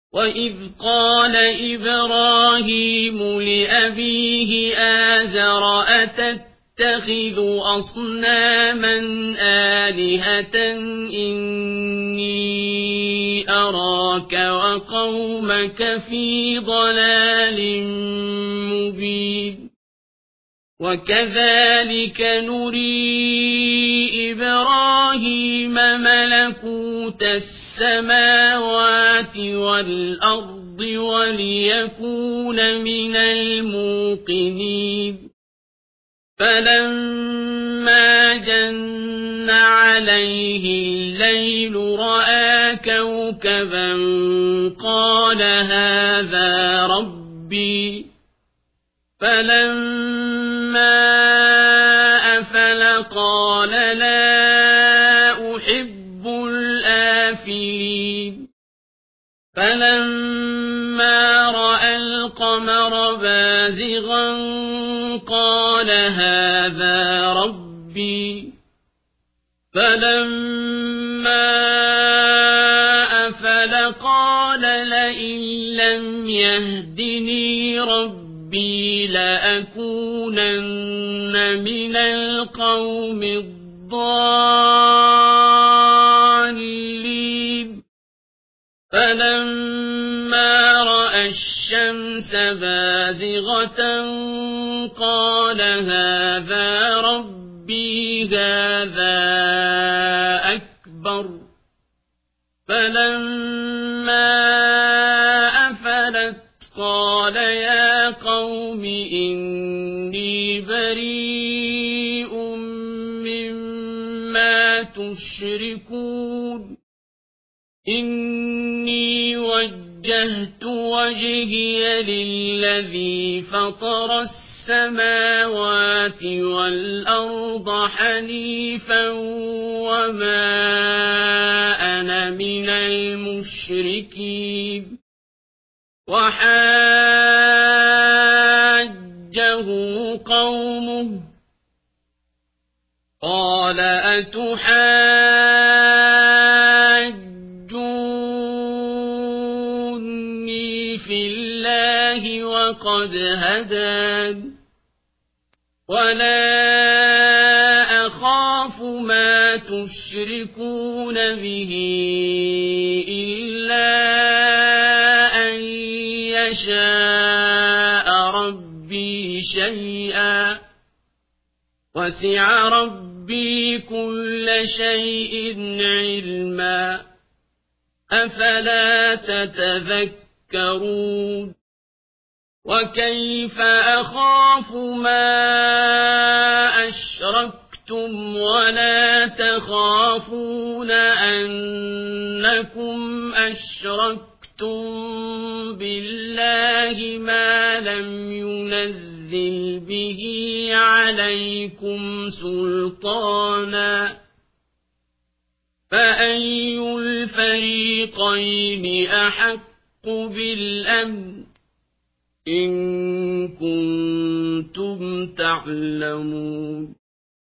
وإذ قال إبراهيم لأبيه آزر أتتخذ أصناما آلهة إني أراك وقومك في ضلال مبين وكذلك نري إبراهيم ملكوت السماوات والأرض وليكون من الموقنين فلما جن عليه الليل رأى كوكبا قال هذا ربي فلما أفل قال لا أحب الآفلين فلما رأى القمر بازغا قال هذا ربي فلما أفل قال لئن لم يهدني ربي لأكونن من القوم الضالين فلما رأى الشمس بازغة قال هذا ربي هذا أكبر فلما أفلت قال يا قوم إني بريء مما تشركون إني وجهت وجهي للذي فطر السماوات والأرض حنيفا وما أنا من المشركين وحاجه قومه قال أتحاجوني في الله وقد هدان ولا أخاف ما تشركون به إلا أن يشاء ربي شيئا وسع ربي كل شيء علما أفلا تتذكرون وكيف أخاف ما أشركتم ولا تخافون أنكم أشركتم بالله ما لم ينزل به عليكم سلطانا فأي الفريقين أحق بالأمن إن كنتم تعلمون